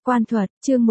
Quan thuật, chương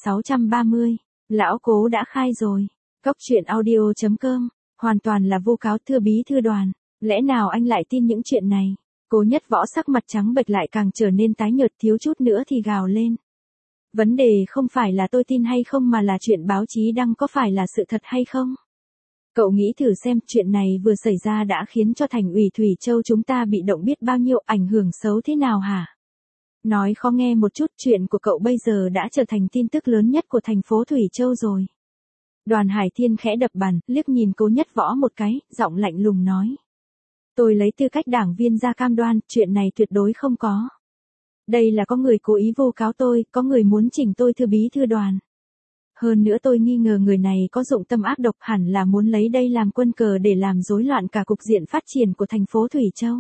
1630. Lão Cố đã khai rồi. Cốc truyện audio.com. Hoàn toàn là vô cáo, thưa bí thư Đoàn. Lẽ nào anh lại tin những chuyện này? Cố Nhất Võ sắc mặt trắng bệch lại càng trở nên tái nhợt, thiếu chút nữa thì gào lên. Vấn đề không phải là tôi tin hay không mà là chuyện báo chí đăng có phải là sự thật hay không? Cậu nghĩ thử xem, chuyện này vừa xảy ra đã khiến cho thành ủy Thủy Châu chúng ta bị động biết bao nhiêu, ảnh hưởng xấu thế nào hả? Nói khó nghe một chút, chuyện của cậu bây giờ đã trở thành tin tức lớn nhất của thành phố Thủy Châu rồi. Đoàn Hải Thiên khẽ đập bàn, liếc nhìn Cố Nhất Võ một cái, giọng lạnh lùng nói. Tôi lấy tư cách đảng viên ra cam đoan, chuyện này tuyệt đối không có. Đây là có người cố ý vu cáo tôi, có người muốn chỉnh tôi, thưa bí thư Đoàn. Hơn nữa tôi nghi ngờ người này có dụng tâm ác độc, hẳn là muốn lấy đây làm quân cờ để làm rối loạn cả cục diện phát triển của thành phố Thủy Châu.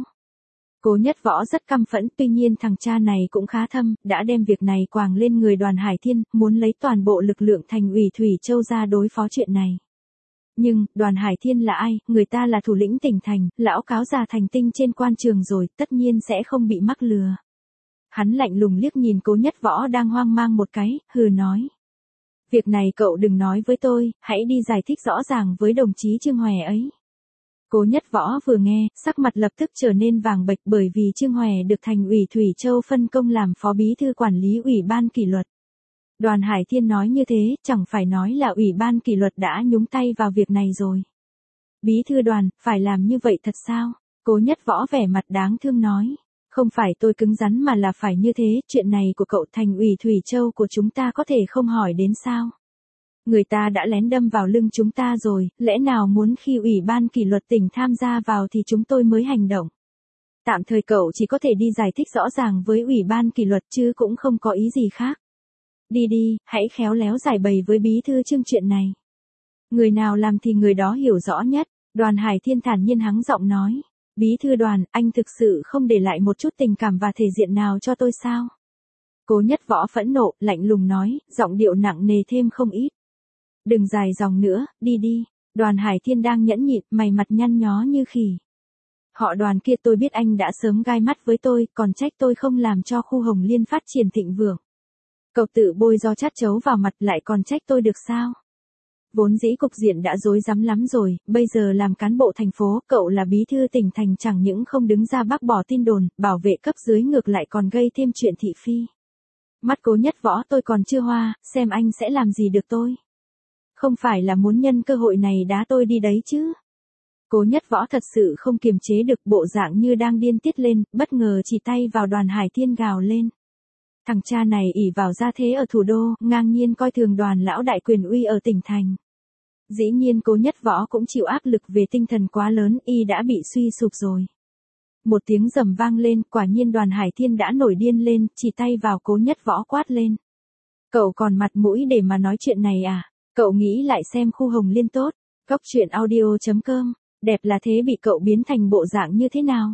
Cố Nhất Võ rất căm phẫn, tuy nhiên thằng cha này cũng khá thâm, đã đem việc này quàng lên người Đoàn Hải Thiên, muốn lấy toàn bộ lực lượng thành ủy Thủy Châu ra đối phó chuyện này. Nhưng, Đoàn Hải Thiên là ai? Người ta là thủ lĩnh tỉnh thành, lão cáo già thành tinh trên quan trường rồi, tất nhiên sẽ không bị mắc lừa. Hắn lạnh lùng liếc nhìn Cố Nhất Võ đang hoang mang một cái, hừ nói. Việc này cậu đừng nói với tôi, hãy đi giải thích rõ ràng với đồng chí Trương Hòe ấy. Cố Nhất Võ vừa nghe, sắc mặt lập tức trở nên vàng bệch, bởi vì Trương Hòe được thành ủy Thủy Châu phân công làm phó bí thư quản lý ủy ban kỷ luật. Đoàn Hải Thiên nói như thế, chẳng phải nói là ủy ban kỷ luật đã nhúng tay vào việc này rồi. Bí thư Đoàn, phải làm như vậy thật sao? Cố Nhất Võ vẻ mặt đáng thương nói. Không phải tôi cứng rắn mà là phải như thế, chuyện này của cậu thành ủy Thủy Châu của chúng ta có thể không hỏi đến sao? Người ta đã lén đâm vào lưng chúng ta rồi, lẽ nào muốn khi ủy ban kỷ luật tỉnh tham gia vào thì chúng tôi mới hành động? Tạm thời cậu chỉ có thể đi giải thích rõ ràng với ủy ban kỷ luật chứ cũng không có ý gì khác. Đi đi, hãy khéo léo giải bày với bí thư Trương chuyện này. Người nào làm thì người đó hiểu rõ nhất, Đoàn Hải Thiên thản nhiên hắng giọng nói. Bí thư Đoàn, anh thực sự không để lại một chút tình cảm và thể diện nào cho tôi sao? Cố Nhất Võ phẫn nộ, lạnh lùng nói, giọng điệu nặng nề thêm không ít. Đừng dài dòng nữa, đi đi. Đoàn Hải Thiên đang nhẫn nhịn, mày mặt nhăn nhó như khỉ. Họ Đoàn kia, tôi biết anh đã sớm gai mắt với tôi, còn trách tôi không làm cho khu Hồng Liên phát triển thịnh vượng. Cậu tự bôi do chát chấu vào mặt lại còn trách tôi được sao? Vốn dĩ cục diện đã rối rắm lắm rồi, bây giờ làm cán bộ thành phố, cậu là bí thư tỉnh thành chẳng những không đứng ra bác bỏ tin đồn, bảo vệ cấp dưới, ngược lại còn gây thêm chuyện thị phi. Mắt Cố Nhất Võ tôi còn chưa hoa, xem anh sẽ làm gì được tôi. Không phải là muốn nhân cơ hội này đá tôi đi đấy chứ. Cố Nhất Võ thật sự không kiềm chế được, bộ dạng như đang điên tiết lên, bất ngờ chỉ tay vào Đoàn Hải Thiên gào lên. Thằng cha này ỷ vào gia thế ở thủ đô, ngang nhiên coi thường Đoàn lão đại quyền uy ở tỉnh thành. Dĩ nhiên Cố Nhất Võ cũng chịu áp lực về tinh thần quá lớn, y đã bị suy sụp rồi. Một tiếng rầm vang lên, quả nhiên Đoàn Hải Thiên đã nổi điên lên, chỉ tay vào Cố Nhất Võ quát lên. Cậu còn mặt mũi để mà nói chuyện này à? Cậu nghĩ lại xem khu Hồng Liên tốt, cốc truyện audio.com, đẹp là thế bị cậu biến thành bộ dạng như thế nào?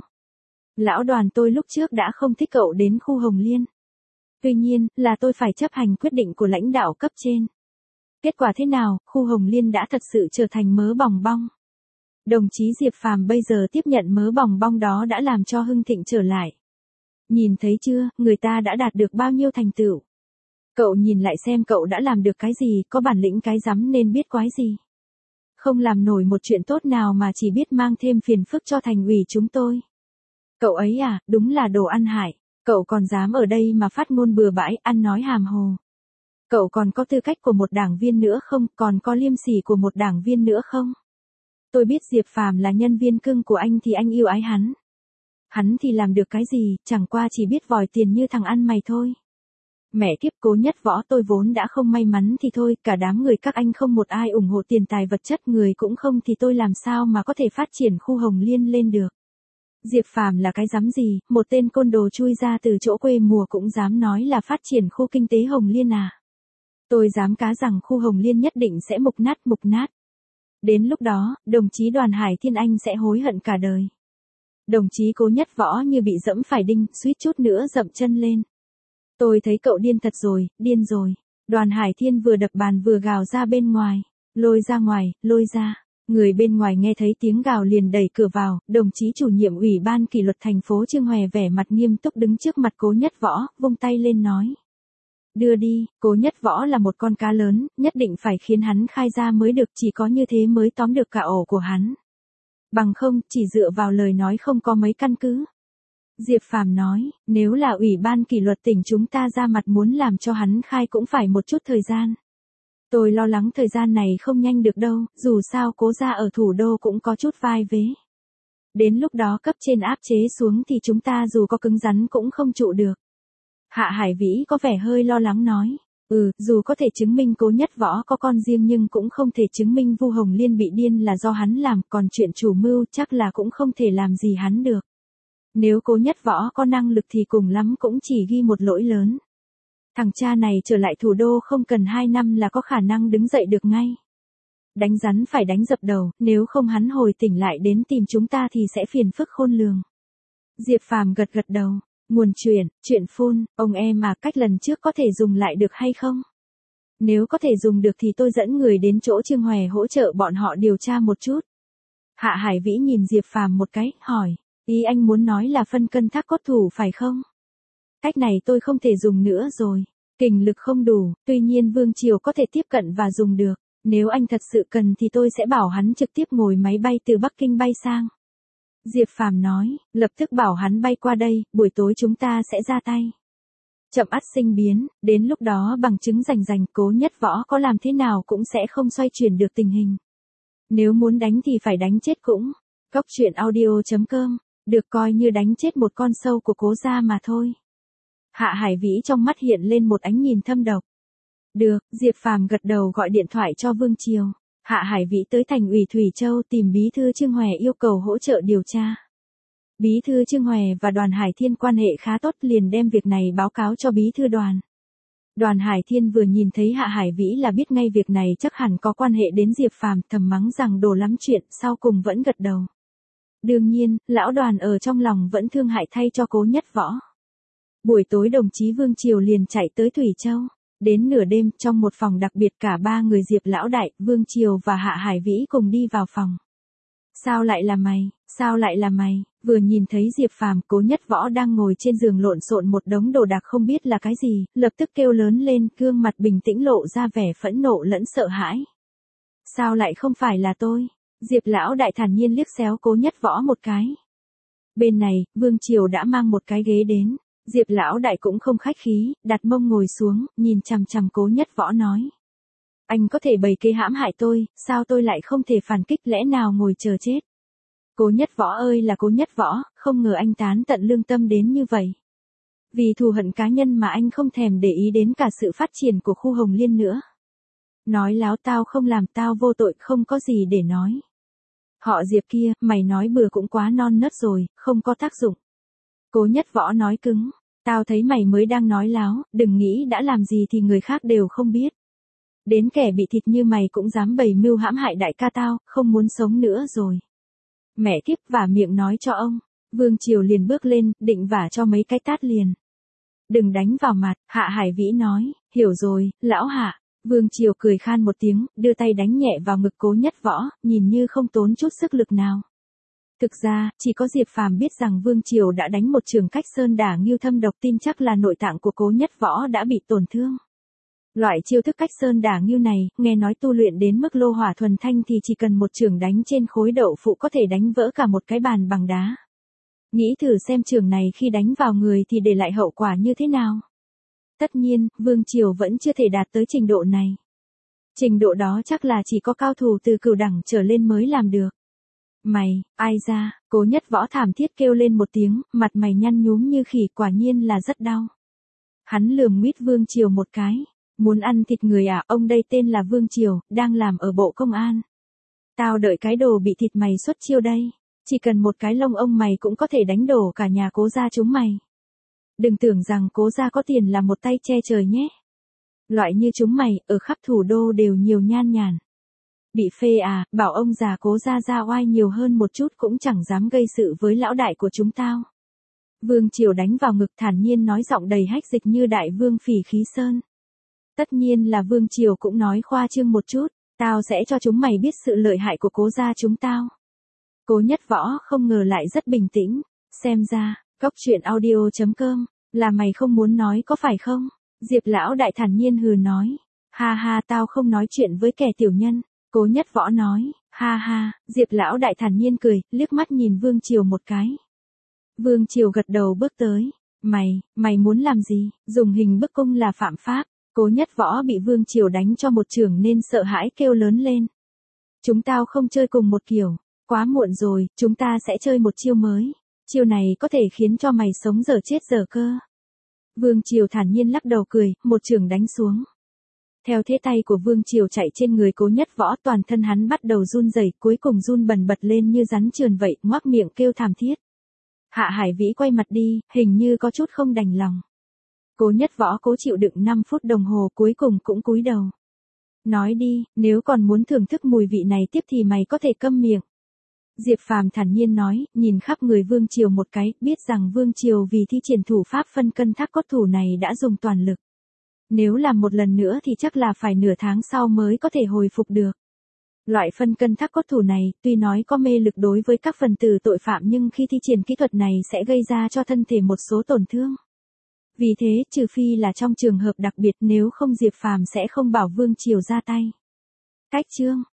Lão Đoàn, tôi lúc trước đã không thích cậu đến khu Hồng Liên. Tuy nhiên, là tôi phải chấp hành quyết định của lãnh đạo cấp trên. Kết quả thế nào, khu Hồng Liên đã thật sự trở thành mớ bòng bong. Đồng chí Diệp Phàm bây giờ tiếp nhận mớ bòng bong đó đã làm cho hưng thịnh trở lại. Nhìn thấy chưa, người ta đã đạt được bao nhiêu thành tựu. Cậu nhìn lại xem cậu đã làm được cái gì, có bản lĩnh cái rắm nên biết quái gì. Không làm nổi một chuyện tốt nào mà chỉ biết mang thêm phiền phức cho thành ủy chúng tôi. Cậu ấy à, đúng là đồ ăn hại. Cậu còn dám ở đây mà phát ngôn bừa bãi, ăn nói hàm hồ. Cậu còn có tư cách của một đảng viên nữa không, còn có liêm sỉ của một đảng viên nữa không? Tôi biết Diệp Phàm là nhân viên cưng của anh thì anh yêu ái hắn. Hắn thì làm được cái gì, chẳng qua chỉ biết vòi tiền như thằng ăn mày thôi. Mẹ kiếp, Cố Nhất Võ, tôi vốn đã không may mắn thì thôi, cả đám người các anh không một ai ủng hộ tiền tài vật chất, người cũng không thì tôi làm sao mà có thể phát triển khu Hồng Liên lên được. Diệp Phàm là cái dám gì, một tên côn đồ chui ra từ chỗ quê mùa cũng dám nói là phát triển khu kinh tế Hồng Liên à. Tôi dám cá rằng khu Hồng Liên nhất định sẽ mục nát. Đến lúc đó, đồng chí Đoàn Hải Thiên anh sẽ hối hận cả đời. Đồng chí Cố Nhất Võ như bị dẫm phải đinh, suýt chút nữa dậm chân lên. Tôi thấy cậu điên thật rồi, điên rồi. Đoàn Hải Thiên vừa đập bàn vừa gào ra bên ngoài. Lôi ra ngoài, lôi ra. Người bên ngoài nghe thấy tiếng gào liền đẩy cửa vào, đồng chí chủ nhiệm ủy ban kỷ luật thành phố Trương Hòe vẻ mặt nghiêm túc đứng trước mặt Cố Nhất Võ, vung tay lên nói. Đưa đi, Cố Nhất Võ là một con cá lớn, nhất định phải khiến hắn khai ra mới được, chỉ có như thế mới tóm được cả ổ của hắn. Bằng không, chỉ dựa vào lời nói không có mấy căn cứ. Diệp Phàm nói, nếu là ủy ban kỷ luật tỉnh chúng ta ra mặt muốn làm cho hắn khai cũng phải một chút thời gian. Tôi lo lắng thời gian này không nhanh được đâu, dù sao Cố gia ở thủ đô cũng có chút vai vế. Đến lúc đó cấp trên áp chế xuống thì chúng ta dù có cứng rắn cũng không trụ được. Hạ Hải Vĩ có vẻ hơi lo lắng nói. Dù có thể chứng minh Cố Nhất Võ có con riêng nhưng cũng không thể chứng minh Vu Hồng Liên bị điên là do hắn làm, còn chuyện chủ mưu chắc là cũng không thể làm gì hắn được. Nếu Cố Nhất Võ có năng lực thì cùng lắm cũng chỉ ghi một lỗi lớn. Thằng cha này trở lại thủ đô không cần 2 năm là có khả năng đứng dậy được ngay. Đánh rắn phải đánh dập đầu, nếu không hắn hồi tỉnh lại đến tìm chúng ta thì sẽ phiền phức khôn lường. Diệp Phàm gật gật đầu. Nguồn chuyện phun, ông em à, cách lần trước có thể dùng lại được hay không? Nếu có thể dùng được thì tôi dẫn người đến chỗ Trương Hòe hỗ trợ bọn họ điều tra một chút. Hạ Hải Vĩ nhìn Diệp Phàm một cái, hỏi, ý anh muốn nói là phân cân thác cốt thủ phải không? Cách này tôi không thể dùng nữa rồi, kình lực không đủ, tuy nhiên Vương Triều có thể tiếp cận và dùng được, nếu anh thật sự cần thì tôi sẽ bảo hắn trực tiếp ngồi máy bay từ Bắc Kinh bay sang. Diệp Phàm nói, lập tức bảo hắn bay qua đây, buổi tối chúng ta sẽ ra tay. Chậm ắt sinh biến, đến lúc đó bằng chứng rành rành Cố Nhất Võ có làm thế nào cũng sẽ không xoay chuyển được tình hình. Nếu muốn đánh thì phải đánh chết cũng. Cốc.audio.com, được coi như đánh chết một con sâu của Cố gia mà thôi. Hạ Hải Vĩ trong mắt hiện lên một ánh nhìn thâm độc. Được, Diệp Phàm gật đầu gọi điện thoại cho Vương Triều. Hạ Hải Vĩ tới thành ủy Thủy Châu tìm bí thư Trương Hòe yêu cầu hỗ trợ điều tra. Bí thư Trương Hòe và Đoàn Hải Thiên quan hệ khá tốt liền đem việc này báo cáo cho bí thư đoàn. Đoàn Hải Thiên vừa nhìn thấy Hạ Hải Vĩ là biết ngay việc này chắc hẳn có quan hệ đến Diệp Phàm, thầm mắng rằng đồ lắm chuyện, sau cùng vẫn gật đầu. Đương nhiên, lão Đoàn ở trong lòng vẫn thương hại thay cho Cố Nhất Võ. Buổi tối đồng chí Vương Triều liền chạy tới Thủy Châu. Đến nửa đêm, trong một phòng đặc biệt cả 3 người Diệp Lão Đại, Vương Triều và Hạ Hải Vĩ cùng đi vào phòng. Sao lại là mày, sao lại là mày? Vừa nhìn thấy Diệp Phàm, Cố Nhất Võ đang ngồi trên giường lộn xộn một đống đồ đạc không biết là cái gì, lập tức kêu lớn lên, gương mặt bình tĩnh lộ ra vẻ phẫn nộ lẫn sợ hãi. Sao lại không phải là tôi? Diệp Lão Đại thản nhiên liếc xéo Cố Nhất Võ một cái. Bên này, Vương Triều đã mang một cái ghế đến. Diệp Lão Đại cũng không khách khí, đặt mông ngồi xuống, nhìn chằm chằm Cố Nhất Võ nói. Anh có thể bày kế hãm hại tôi, sao tôi lại không thể phản kích, lẽ nào ngồi chờ chết? Cố Nhất Võ ơi là Cố Nhất Võ, không ngờ anh tán tận lương tâm đến như vậy. Vì thù hận cá nhân mà anh không thèm để ý đến cả sự phát triển của khu Hồng Liên nữa. Nói láo tao không làm, tao vô tội, không có gì để nói. Họ Diệp kia, mày nói bừa cũng quá non nớt rồi, không có tác dụng. Cố Nhất Võ nói cứng, tao thấy mày mới đang nói láo, đừng nghĩ đã làm gì thì người khác đều không biết. Đến kẻ bị thịt như mày cũng dám bày mưu hãm hại đại ca tao, không muốn sống nữa rồi. Mẹ kiếp, vả miệng nói cho ông. Vương Triều liền bước lên, định vả cho mấy cái tát liền. Đừng đánh vào mặt, Hạ Hải Vĩ nói, hiểu rồi, lão Hạ. Vương Triều cười khan một tiếng, đưa tay đánh nhẹ vào ngực Cố Nhất Võ, nhìn như không tốn chút sức lực nào. Thực ra, chỉ có Diệp Phàm biết rằng Vương Triều đã đánh một trường cách sơn đả ngưu thâm độc, tin chắc là nội tạng của Cố Nhất Võ đã bị tổn thương. Loại chiêu thức cách sơn đả ngưu này, nghe nói tu luyện đến mức lô hỏa thuần thanh thì chỉ cần một trường đánh trên khối đậu phụ có thể đánh vỡ cả một cái bàn bằng đá. Nghĩ thử xem trường này khi đánh vào người thì để lại hậu quả như thế nào. Tất nhiên, Vương Triều vẫn chưa thể đạt tới trình độ này. Trình độ đó chắc là chỉ có cao thủ từ cửu đẳng trở lên mới làm được. Mày, ai ra, Cố Nhất Võ thảm thiết kêu lên một tiếng, mặt mày nhăn nhúm như khỉ, quả nhiên là rất đau. Hắn lườm nguyết Vương Triều một cái, muốn ăn thịt người à, ông đây tên là Vương Triều, đang làm ở Bộ Công an. Tao đợi cái đồ bị thịt mày xuất chiêu đây, chỉ cần một cái lông ông mày cũng có thể đánh đổ cả nhà Cố gia chúng mày. Đừng tưởng rằng Cố gia có tiền là một tay che trời nhé. Loại như chúng mày, ở khắp thủ đô đều nhiều nhan nhản. Bị phê à, bảo ông già Cố gia ra oai nhiều hơn một chút cũng chẳng dám gây sự với lão đại của chúng tao. Vương Triều đánh vào ngực thản nhiên nói giọng đầy hách dịch như đại vương Phỉ Khí Sơn. Tất nhiên là Vương Triều cũng nói khoa trương một chút, tao sẽ cho chúng mày biết sự lợi hại của Cố gia chúng tao. Cố Nhất Võ không ngờ lại rất bình tĩnh, xem ra, Cốc.audio.com, là mày không muốn nói có phải không? Diệp lão đại thản nhiên hừ nói. Ha ha, tao không nói chuyện với kẻ tiểu nhân. Cố Nhất Võ nói. Ha ha, Diệp lão đại thản nhiên cười, liếc mắt nhìn Vương Triều một cái. Vương Triều gật đầu bước tới. Mày muốn làm gì? Dùng hình bức cung là phạm pháp. Cố Nhất Võ bị Vương Triều đánh cho một chưởng nên sợ hãi kêu lớn lên. Chúng tao không chơi cùng một kiểu. Quá muộn rồi, chúng ta sẽ chơi một chiêu mới. Chiêu này có thể khiến cho mày sống dở chết dở cơ. Vương Triều thản nhiên lắc đầu cười, một chưởng đánh xuống. Theo thế tay của Vương Triều chạy trên người Cố Nhất Võ, toàn thân hắn bắt đầu run rẩy, cuối cùng run bần bật lên như rắn trườn vậy, ngoác miệng kêu thảm thiết. Hạ Hải Vĩ quay mặt đi, hình như có chút không đành lòng. Cố Nhất Võ cố chịu đựng 5 phút đồng hồ, cuối cùng cũng cúi đầu. Nói đi, nếu còn muốn thưởng thức mùi vị này tiếp thì mày có thể câm miệng. Diệp Phàm thản nhiên nói, nhìn khắp người Vương Triều một cái, biết rằng Vương Triều vì thi triển thủ pháp phân cân thác cốt thủ này đã dùng toàn lực. Nếu làm một lần nữa thì chắc là phải nửa tháng sau mới có thể hồi phục được. Loại phân cân thác cốt thủ này, tuy nói có mê lực đối với các phần tử tội phạm nhưng khi thi triển kỹ thuật này sẽ gây ra cho thân thể một số tổn thương. Vì thế, trừ phi là trong trường hợp đặc biệt, nếu không Diệp Phàm sẽ không bảo Vương Triều ra tay. Cách chương